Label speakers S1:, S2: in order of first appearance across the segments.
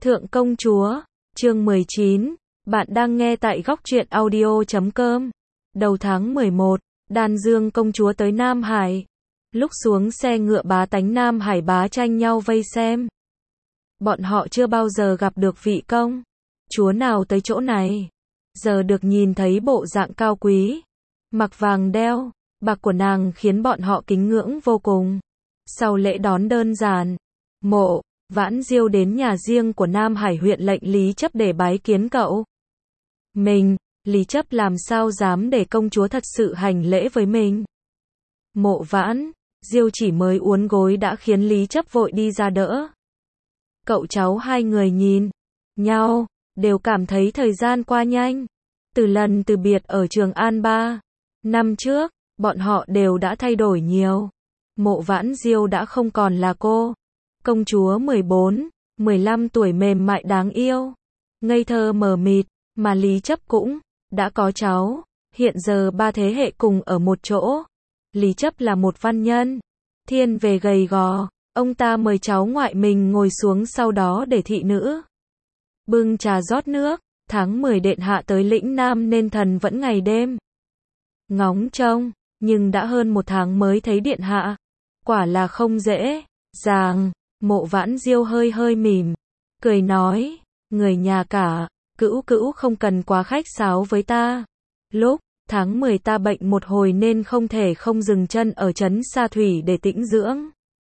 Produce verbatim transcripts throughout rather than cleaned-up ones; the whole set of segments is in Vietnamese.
S1: Thượng công chúa, chương mười chín, bạn đang nghe tại góc truyện audio chấm com. Đầu tháng mười một, Đan Dương công chúa tới Nam Hải. Lúc xuống xe ngựa bá tánh Nam Hải bá tranh nhau vây xem. Bọn họ chưa bao giờ gặp được vị công chúa nào tới chỗ này. Giờ được nhìn thấy bộ dạng cao quý, mặc vàng đeo bạc của nàng khiến bọn họ kính ngưỡng vô cùng. Sau lễ đón đơn giản, Mộ Vãn Diêu đến nhà riêng của Nam Hải huyện lệnh Lý Chấp để bái kiến cậu. Mình, Lý Chấp làm sao dám để công chúa thật sự hành lễ với mình. Mộ Vãn Diêu chỉ mới uốn gối đã khiến Lý Chấp vội đi ra đỡ. Cậu cháu hai người nhìn nhau, đều cảm thấy thời gian qua nhanh. Từ lần từ biệt ở Trường An ba năm trước, bọn họ đều đã thay đổi nhiều. Mộ Vãn Diêu đã không còn là cô công chúa mười bốn, mười lăm tuổi mềm mại đáng yêu, ngây thơ mờ mịt, mà Lý Chấp cũng đã có cháu, hiện giờ ba thế hệ cùng ở một chỗ. Lý Chấp là một văn nhân, thiên về gầy gò, ông ta mời cháu ngoại mình ngồi xuống sau đó để thị nữ bưng trà rót nước. Tháng mười điện hạ tới lĩnh Nam nên thần vẫn ngày đêm ngóng trông, nhưng đã hơn một tháng mới thấy điện hạ, quả là không dễ dàng. Mộ Vãn Diêu hơi hơi mỉm cười nói, người nhà cả, Cữu Cữu không cần quá khách sáo với ta. Lúc tháng mười ta bệnh một hồi nên không thể không dừng chân ở trấn Sa Thủy để tĩnh dưỡng.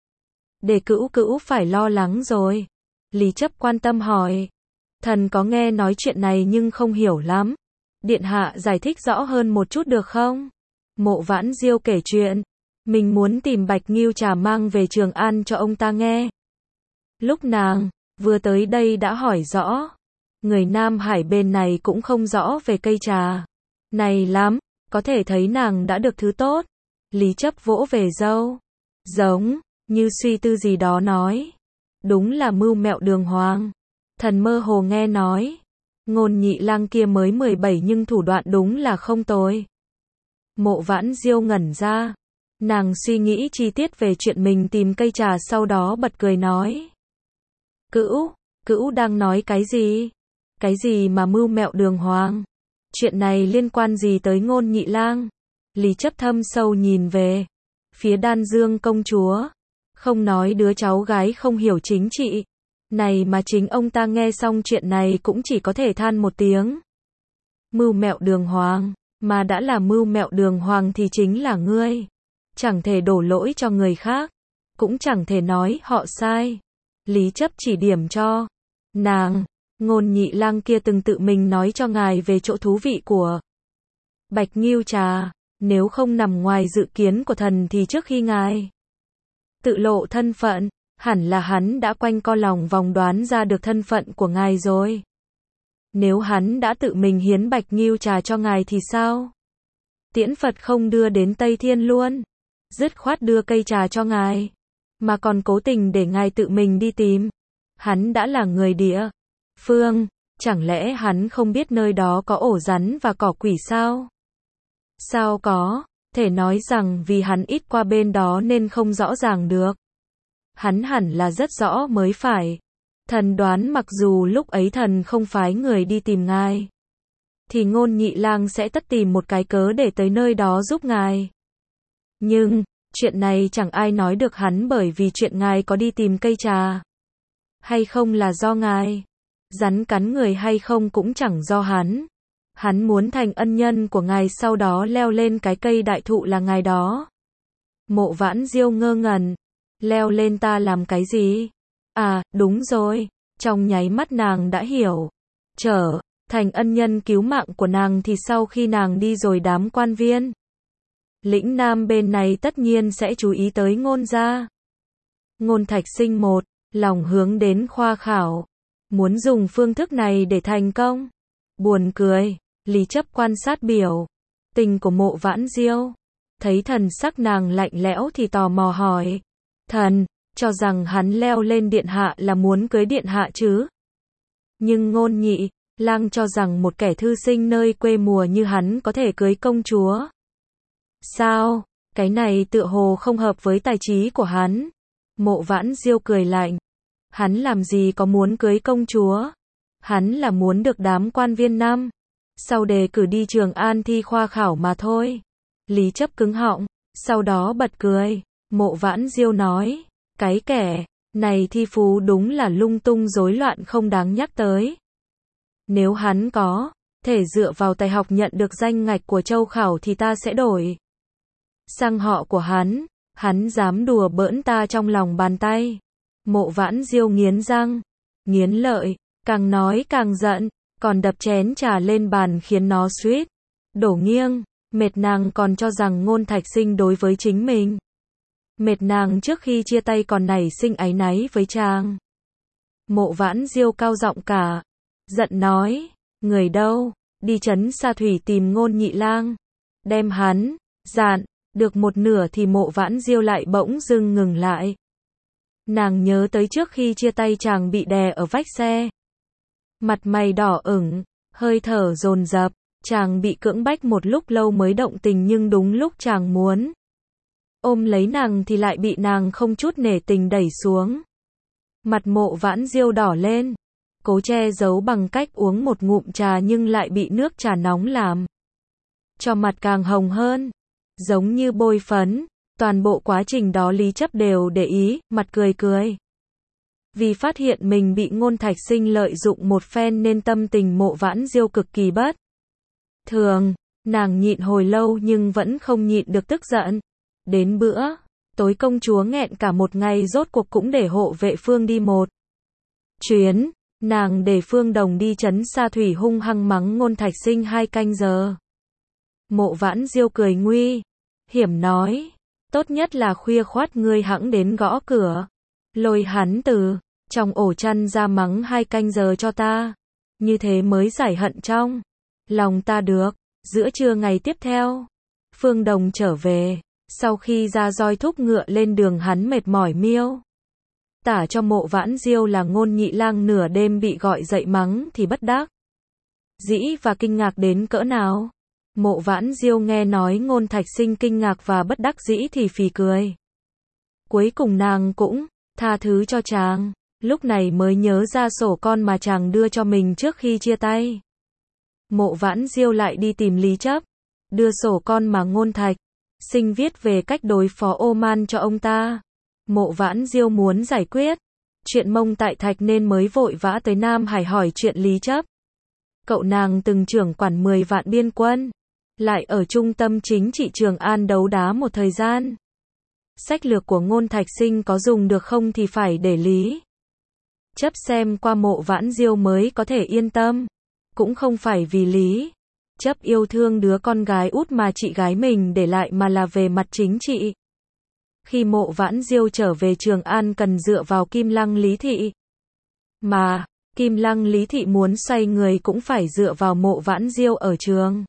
S1: Để Cữu Cữu phải lo lắng rồi. Lý Chấp quan tâm hỏi. Thần có nghe nói chuyện này nhưng không hiểu lắm. Điện hạ giải thích rõ hơn một chút được không? Mộ Vãn Diêu kể chuyện mình muốn tìm Bạch Ngưu trà mang về Trường An cho ông ta nghe. Lúc nàng vừa tới đây đã hỏi rõ. Người Nam Hải bên này cũng không rõ về cây trà này lắm, có thể thấy nàng đã được thứ tốt. Lý Chấp vỗ về râu, giống như suy tư gì đó nói. Đúng là mưu mẹo đường hoàng. Thần mơ hồ nghe nói, Ngôn Nhị Lang kia mới mười bảy nhưng thủ đoạn đúng là không tồi. Mộ Vãn Diêu ngẩn ra, nàng suy nghĩ chi tiết về chuyện mình tìm cây trà sau đó bật cười nói. Cữu, Cữu đang nói cái gì? Cái gì mà mưu mẹo đường hoàng? Chuyện này liên quan gì tới Ngôn Nhị Lang? Lý Chấp thâm sâu nhìn về phía Đan Dương công chúa, không nói đứa cháu gái không hiểu chính trị này mà chính ông ta nghe xong chuyện này cũng chỉ có thể than một tiếng. Mưu mẹo đường hoàng, mà đã là mưu mẹo đường hoàng thì chính là ngươi. Chẳng thể đổ lỗi cho người khác, cũng chẳng thể nói họ sai. Lý Chấp chỉ điểm cho nàng, Ngôn Nhị Lang kia từng tự mình nói cho ngài về chỗ thú vị của Bạch Ngưu trà, nếu không nằm ngoài dự kiến của thần thì trước khi ngài tự lộ thân phận, hẳn là hắn đã quanh co lòng vòng đoán ra được thân phận của ngài rồi. Nếu hắn đã tự mình hiến Bạch Ngưu trà cho ngài thì sao? Tiễn Phật không đưa đến Tây Thiên luôn, dứt khoát đưa cây trà cho ngài, mà còn cố tình để ngài tự mình đi tìm. Hắn đã là người địa phương, chẳng lẽ hắn không biết nơi đó có ổ rắn và cỏ quỷ sao? Sao có thể nói rằng vì hắn ít qua bên đó nên không rõ ràng được? Hắn hẳn là rất rõ mới phải. Thần đoán mặc dù lúc ấy thần không phái người đi tìm ngài, thì Ngôn Nhị Lang sẽ tất tìm một cái cớ để tới nơi đó giúp ngài. Nhưng, chuyện này chẳng ai nói được hắn, bởi vì chuyện ngài có đi tìm cây trà hay không là do ngài. Rắn cắn người hay không cũng chẳng do hắn. Hắn muốn thành ân nhân của ngài sau đó leo lên cái cây đại thụ là ngài đó. Mộ Vãn Diêu ngơ ngẩn. Leo lên ta làm cái gì? À, đúng rồi. Trong nháy mắt nàng đã hiểu. Trở thành ân nhân cứu mạng của nàng thì sau khi nàng đi rồi đám quan viên lĩnh Nam bên này tất nhiên sẽ chú ý tới Ngôn gia. Ngôn Thạch Sinh một lòng hướng đến khoa khảo, muốn dùng phương thức này để thành công. Buồn cười, Lý Chấp quan sát biểu tình của Mộ Vãn Diêu, thấy thần sắc nàng lạnh lẽo thì tò mò hỏi. Thần cho rằng hắn leo lên điện hạ là muốn cưới điện hạ chứ? Nhưng Ngôn Nhị Lang cho rằng một kẻ thư sinh nơi quê mùa như hắn có thể cưới công chúa. Sao? Cái này tựa hồ không hợp với tài trí của hắn. Mộ Vãn Diêu cười lạnh. Hắn làm gì có muốn cưới công chúa. Hắn là muốn được đám quan viên năm sau đề cử đi Trường An thi khoa khảo mà thôi. Lý Chấp cứng họng, sau đó bật cười. Mộ Vãn Diêu nói, cái kẻ này thi phú đúng là lung tung rối loạn không đáng nhắc tới. Nếu hắn có thể dựa vào tài học nhận được danh ngạch của châu khảo thì ta sẽ đổi sang họ của hắn. Hắn dám đùa bỡn ta trong lòng bàn tay. Mộ Vãn Diêu nghiến răng, nghiến lợi, càng nói càng giận, còn đập chén trà lên bàn khiến nó suýt đổ nghiêng. Mệt nàng còn cho rằng Ngôn Thạch Sinh đối với chính mình. Mệt nàng trước khi chia tay còn nảy sinh áy náy với chàng. Mộ Vãn Diêu cao giọng cả giận nói, người đâu, đi trấn Sa Thủy tìm Ngôn Nhị Lang, đem hắn dạn. Được một nửa thì Mộ Vãn Diêu lại bỗng dưng ngừng lại. Nàng nhớ tới trước khi chia tay chàng bị đè ở vách xe. Mặt mày đỏ ửng, hơi thở dồn dập, chàng bị cưỡng bách một lúc lâu mới động tình nhưng đúng lúc chàng muốn ôm lấy nàng thì lại bị nàng không chút nể tình đẩy xuống. Mặt Mộ Vãn Diêu đỏ lên, cố che giấu bằng cách uống một ngụm trà nhưng lại bị nước trà nóng làm cho mặt càng hồng hơn, giống như bôi phấn. Toàn bộ quá trình đó Lý Chấp đều để ý, mặt cười cười. Vì phát hiện mình bị Ngôn Thạch Sinh lợi dụng một phen nên tâm tình Mộ Vãn Diêu cực kỳ bất thường. Nàng nhịn hồi lâu nhưng vẫn không nhịn được tức giận. Đến bữa tối công chúa nghẹn cả một ngày rốt cuộc cũng để hộ vệ Phương đi một chuyến. Nàng để Phương Đồng đi trấn Sa Thủy hung hăng mắng Ngôn Thạch Sinh hai canh giờ. Mộ Vãn Diêu cười nguy hiểm nói, tốt nhất là khuya khoắt ngươi hẵng đến gõ cửa, lôi hắn từ trong ổ chăn ra mắng hai canh giờ cho ta, như thế mới giải hận trong lòng ta được. Giữa trưa ngày tiếp theo, Phương Đồng trở về, sau khi ra roi thúc ngựa lên đường hắn mệt mỏi miêu tả cho Mộ Vãn Diêu là Ngôn Nhị Lang nửa đêm bị gọi dậy mắng thì bất đắc dĩ và kinh ngạc đến cỡ nào. Mộ Vãn Diêu nghe nói Ngôn Thạch Sinh kinh ngạc và bất đắc dĩ thì phì cười. Cuối cùng nàng cũng tha thứ cho chàng, lúc này mới nhớ ra sổ con mà chàng đưa cho mình trước khi chia tay. Mộ Vãn Diêu lại đi tìm Lý Chấp, đưa sổ con mà Ngôn Thạch Sinh viết về cách đối phó Oman cho ông ta. Mộ Vãn Diêu muốn giải quyết chuyện Mông Tại Thạch nên mới vội vã tới Nam Hải hỏi chuyện Lý Chấp. Cậu nàng từng trưởng quản mười vạn biên quân, lại ở trung tâm chính trị Trường An đấu đá một thời gian. Sách lược của Ngôn Thạch Sinh có dùng được không thì phải để Lý Chấp xem qua. Mộ Vãn Diêu mới có thể yên tâm. Cũng không phải vì Lý Chấp yêu thương đứa con gái út mà chị gái mình để lại mà là về mặt chính trị. Khi Mộ Vãn Diêu trở về Trường An cần dựa vào Kim Lăng Lý Thị. Mà Kim Lăng Lý Thị muốn xoay người cũng phải dựa vào Mộ Vãn Diêu ở Trường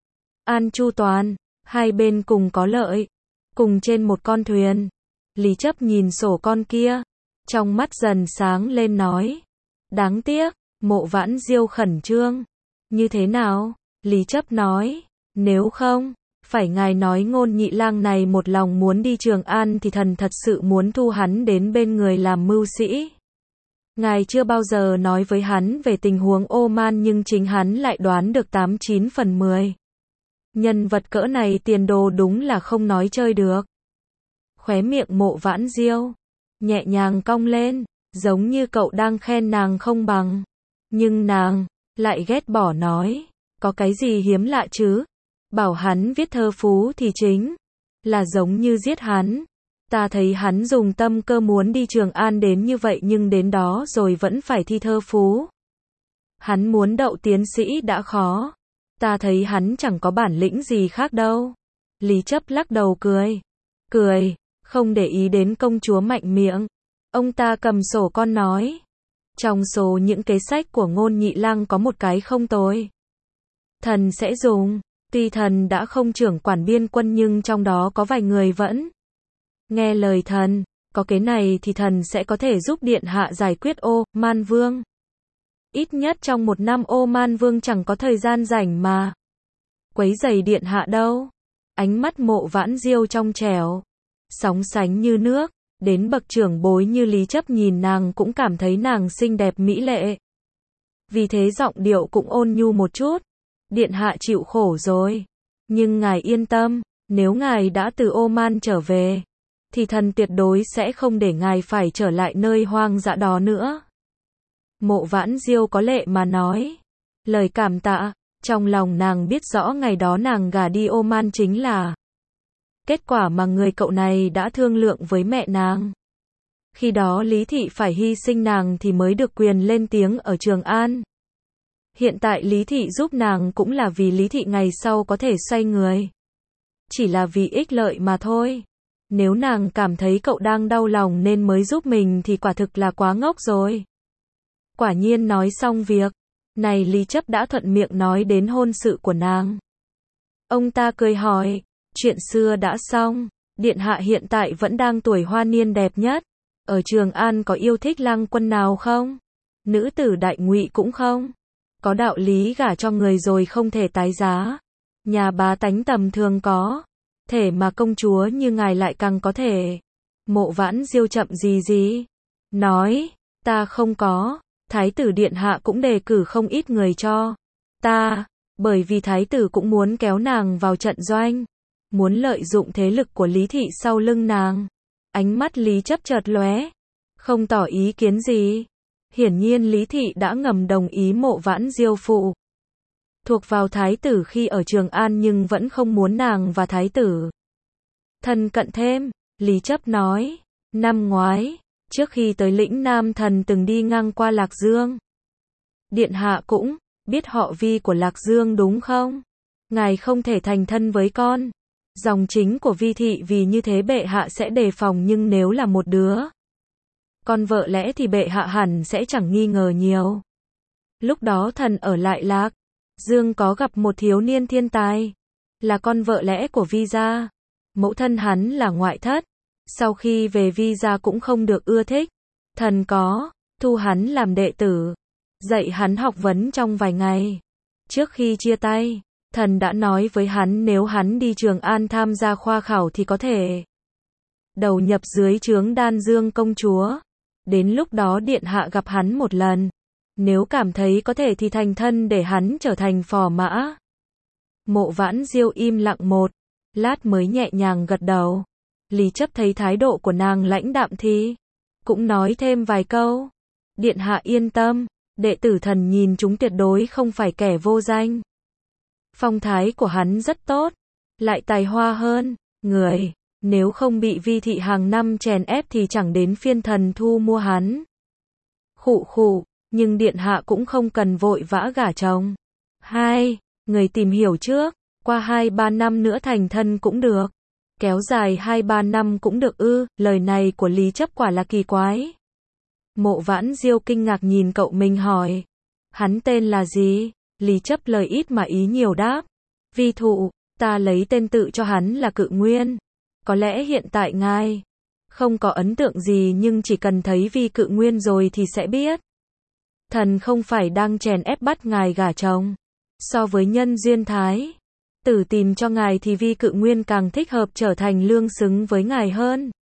S1: An chu toàn, hai bên cùng có lợi, cùng trên một con thuyền. Lý Chấp nhìn sổ con kia, trong mắt dần sáng lên nói, đáng tiếc. Mộ Vãn Diêu khẩn trương, như thế nào? Lý Chấp nói, nếu không phải ngài nói Ngôn Nhị Lang này một lòng muốn đi Trường An thì thần thật sự muốn thu hắn đến bên người làm mưu sĩ. Ngài chưa bao giờ nói với hắn về tình huống Oman nhưng chính hắn lại đoán được tám chín phần mười. Nhân vật cỡ này tiền đồ đúng là không nói chơi được. Khóe miệng Mộ Vãn Diêu nhẹ nhàng cong lên, giống như cậu đang khen nàng không bằng. Nhưng nàng lại ghét bỏ nói, có cái gì hiếm lạ chứ? Bảo hắn viết thơ phú thì chính là giống như giết hắn. Ta thấy hắn dùng tâm cơ muốn đi Trường An đến như vậy nhưng đến đó rồi vẫn phải thi thơ phú. Hắn muốn đậu tiến sĩ đã khó. Ta thấy hắn chẳng có bản lĩnh gì khác đâu. Lý Chấp lắc đầu cười. Cười, không để ý đến công chúa mạnh miệng. Ông ta cầm sổ con nói. Trong số những kế sách của Ngôn Nhị Lang có một cái không tồi. Thần sẽ dùng. Tuy thần đã không trưởng quản biên quân nhưng trong đó có vài người vẫn nghe lời thần. Có cái này thì thần sẽ có thể giúp điện hạ giải quyết Ô Man Vương. Ít nhất trong một năm Ô Man Vương chẳng có thời gian rảnh mà quấy rầy điện hạ đâu. Ánh mắt Mộ Vãn Diêu trong trẻo, sóng sánh như nước, Đến bậc trưởng bối như Lý Chấp nhìn nàng cũng cảm thấy nàng xinh đẹp mỹ lệ. Vì thế giọng điệu cũng ôn nhu một chút. Điện hạ chịu khổ rồi. Nhưng ngài yên tâm, nếu ngài đã từ Oman trở về, thì thần tuyệt đối sẽ không để ngài phải trở lại nơi hoang dã đó nữa. Mộ Vãn Diêu có lệ mà nói. Lời cảm tạ, trong lòng nàng biết rõ ngày đó nàng gả đi Oman chính là kết quả mà người cậu này đã thương lượng với mẹ nàng. Khi đó Lý Thị phải hy sinh nàng thì mới được quyền lên tiếng ở Trường An. Hiện tại Lý Thị giúp nàng cũng là vì Lý Thị ngày sau có thể xoay người. Chỉ là vì ích lợi mà thôi. Nếu nàng cảm thấy cậu đang đau lòng nên mới giúp mình thì quả thực là quá ngốc rồi. Quả nhiên nói xong việc này, Lý Chấp đã thuận miệng nói đến hôn sự của nàng. Ông ta cười hỏi, chuyện xưa đã xong, điện hạ hiện tại vẫn đang tuổi hoa niên đẹp nhất. Ở Trường An có yêu thích lang quân nào không? Nữ tử đại ngụy cũng không? Có đạo lý gả cho người rồi không thể tái giá. Nhà bá tánh tầm thường có. Thể mà công chúa như ngài lại càng có thể. Mộ Vãn Diêu chậm gì gì. Nói, ta không có. Thái tử điện hạ cũng đề cử không ít người cho ta. Bởi vì thái tử cũng muốn kéo nàng vào trận doanh. Muốn lợi dụng thế lực của Lý Thị sau lưng nàng. Ánh mắt Lý Chấp chợt lóe. Không tỏ ý kiến gì. Hiển nhiên Lý Thị đã ngầm đồng ý Mộ Vãn Diêu phụ thuộc vào thái tử khi ở Trường An nhưng vẫn không muốn nàng và thái tử thân cận thêm. Lý Chấp nói, năm ngoái, trước khi tới lĩnh Nam thần từng đi ngang qua Lạc Dương. Điện hạ cũng biết họ Vi của Lạc Dương đúng không? Ngài không thể thành thân với con dòng chính của Vi thị, vì như thế bệ hạ sẽ đề phòng, nhưng nếu là một đứa con vợ lẽ thì bệ hạ hẳn sẽ chẳng nghi ngờ nhiều. Lúc đó thần ở lại Lạc Dương có gặp một thiếu niên thiên tài, là con vợ lẽ của Vi gia. Mẫu thân hắn là ngoại thất, sau khi về Vi gia cũng không được ưa thích. Thần có thu hắn làm đệ tử, dạy hắn học vấn trong vài ngày. Trước khi chia tay, thần đã nói với hắn nếu hắn đi Trường An tham gia khoa khảo thì có thể đầu nhập dưới trướng Đan Dương công chúa. Đến lúc đó điện hạ gặp hắn một lần, nếu cảm thấy có thể thì thành thân để hắn trở thành phò mã. Mộ Vãn Diêu im lặng một lát mới nhẹ nhàng gật đầu. Lý Chấp thấy thái độ của nàng lãnh đạm thì cũng nói thêm vài câu. Điện hạ yên tâm, đệ tử thần nhìn chúng tuyệt đối không phải kẻ vô danh. Phong thái của hắn rất tốt, lại tài hoa hơn người. Nếu không bị Vi thị hàng năm chèn ép thì chẳng đến phiên thần thu mua hắn. Khụ khụ, nhưng điện hạ cũng không cần vội vã gả chồng. Hai, người tìm hiểu trước, qua hai ba năm nữa thành thân cũng được. Kéo dài hai ba năm cũng được ư? Lời này của Lý Chấp quả là kỳ quái. Mộ Vãn Diêu kinh ngạc nhìn cậu mình hỏi, hắn tên là gì? Lý Chấp lời ít mà ý nhiều đáp, Vi thụ, ta lấy tên tự cho hắn là Cự Nguyên. Có lẽ hiện tại ngài không có ấn tượng gì, nhưng chỉ cần thấy Vi Cự Nguyên rồi thì sẽ biết. Thần không phải đang chèn ép bắt ngài gả chồng. So với nhân duyên thái tử tìm cho ngài thì Vi Cự Nguyên càng thích hợp trở thành lương xứng với ngài hơn.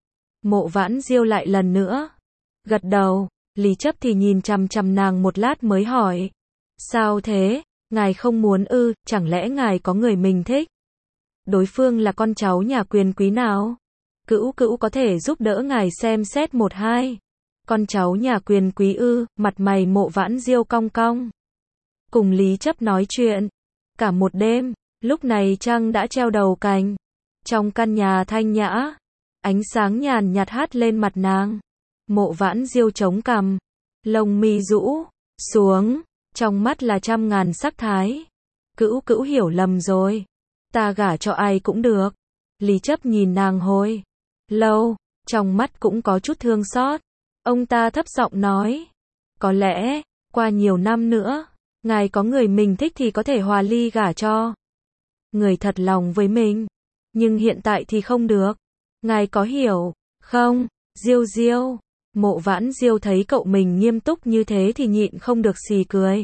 S1: Mộ Vãn Diêu lại lần nữa gật đầu. Lý Chấp thì nhìn chằm chằm nàng một lát mới hỏi, sao thế, ngài không muốn ư? Chẳng lẽ ngài có người mình thích? Đối phương là con cháu nhà quyền quý nào? Cữu cữu có thể giúp đỡ ngài xem xét một hai. Con cháu nhà quyền quý ư? Mặt mày Mộ Vãn Diêu cong cong. Cùng Lý Chấp nói chuyện cả một đêm. Lúc này trăng đã treo đầu cành. Trong căn nhà thanh nhã, ánh sáng nhàn nhạt hắt lên mặt nàng. Mộ Vãn Diêu chống cằm, lông mi rũ xuống, trong mắt là trăm ngàn sắc thái. Cữu cữu hiểu lầm rồi, ta gả cho ai cũng được. Lý Chấp nhìn nàng hồi lâu, trong mắt cũng có chút thương xót. Ông ta thấp giọng nói, có lẽ qua nhiều năm nữa, ngài có người mình thích thì có thể hòa ly gả cho người thật lòng với mình, nhưng hiện tại thì không được. Ngài có hiểu không? Diêu Diêu. Mộ Vãn Diêu thấy cậu mình nghiêm túc như thế thì nhịn không được xì cười.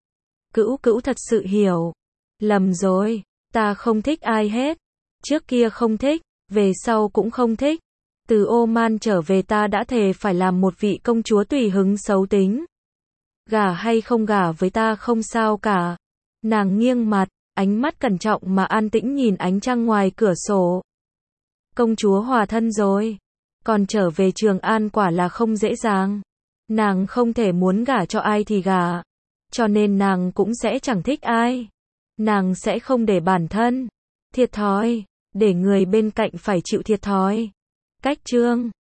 S1: Cữu cữu thật sự hiểu lầm rồi, ta không thích ai hết. Trước kia không thích, về sau cũng không thích. Từ Oman trở về ta đã thề phải làm một vị công chúa tùy hứng xấu tính. Gả hay không gả với ta không sao cả. Nàng nghiêng mặt, ánh mắt cẩn trọng mà an tĩnh nhìn ánh trăng ngoài cửa sổ. Công chúa hòa thân rồi. Còn trở về Trường An quả là không dễ dàng. Nàng không thể muốn gả cho ai thì gả. Cho nên nàng cũng sẽ chẳng thích ai. Nàng sẽ không để bản thân thiệt thòi, để người bên cạnh phải chịu thiệt thòi. Cách chương